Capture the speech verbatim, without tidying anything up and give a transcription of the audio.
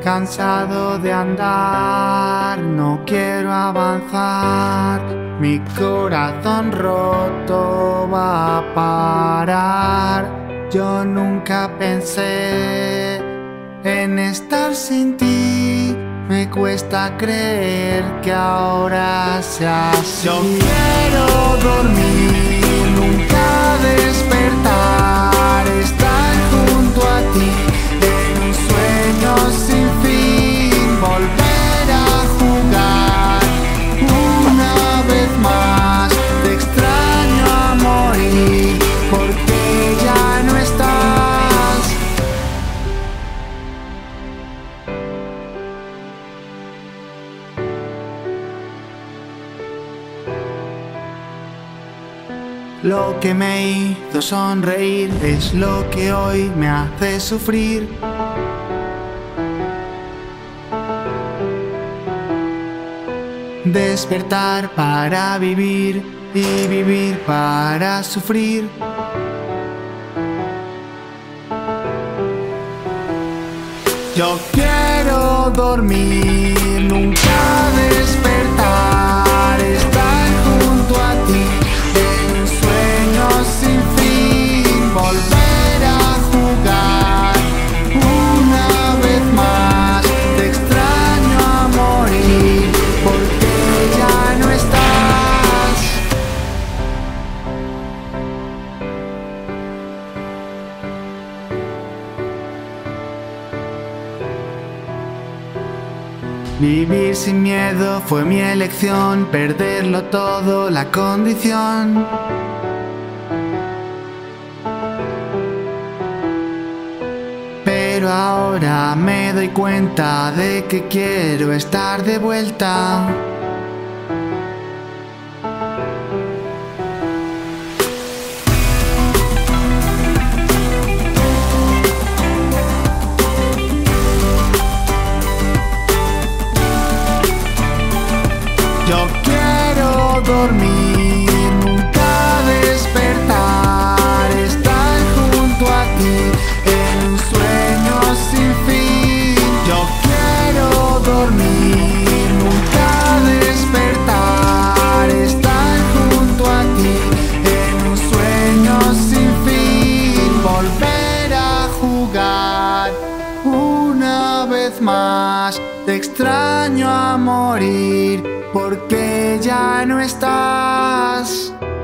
Cansado de andar, no quiero avanzar. Mi corazón roto va a parar. Yo nunca pensé en estar sin ti. Me cuesta creer que ahora sea así. Yo quiero dormir, nunca despertar, estar junto a ti en un sueño sin fin, volver a jugar una vez más. Te extraño a morir porque ya no estás. Lo que me hizo sonreír es lo que hoy me hace sufrir. Despertar para vivir y vivir para sufrir. Yo quiero dormir, nunca despertar, estar junto a ti en un sueño sin fin, volver a jugar una vez más. Te extraño a morir porque ya no estás. Vivir sin miedo fue mi elección, perderlo todo la condición. Pero ahora me doy cuenta de que quiero estar de vuelta. Yo quiero dormir, nunca despertar, estar junto a ti en un sueño sin fin. Yo quiero dormir, nunca despertar, estar junto a ti en un sueño sin fin, volver a jugar una vez más. Te extraño a morir porque ya no estás.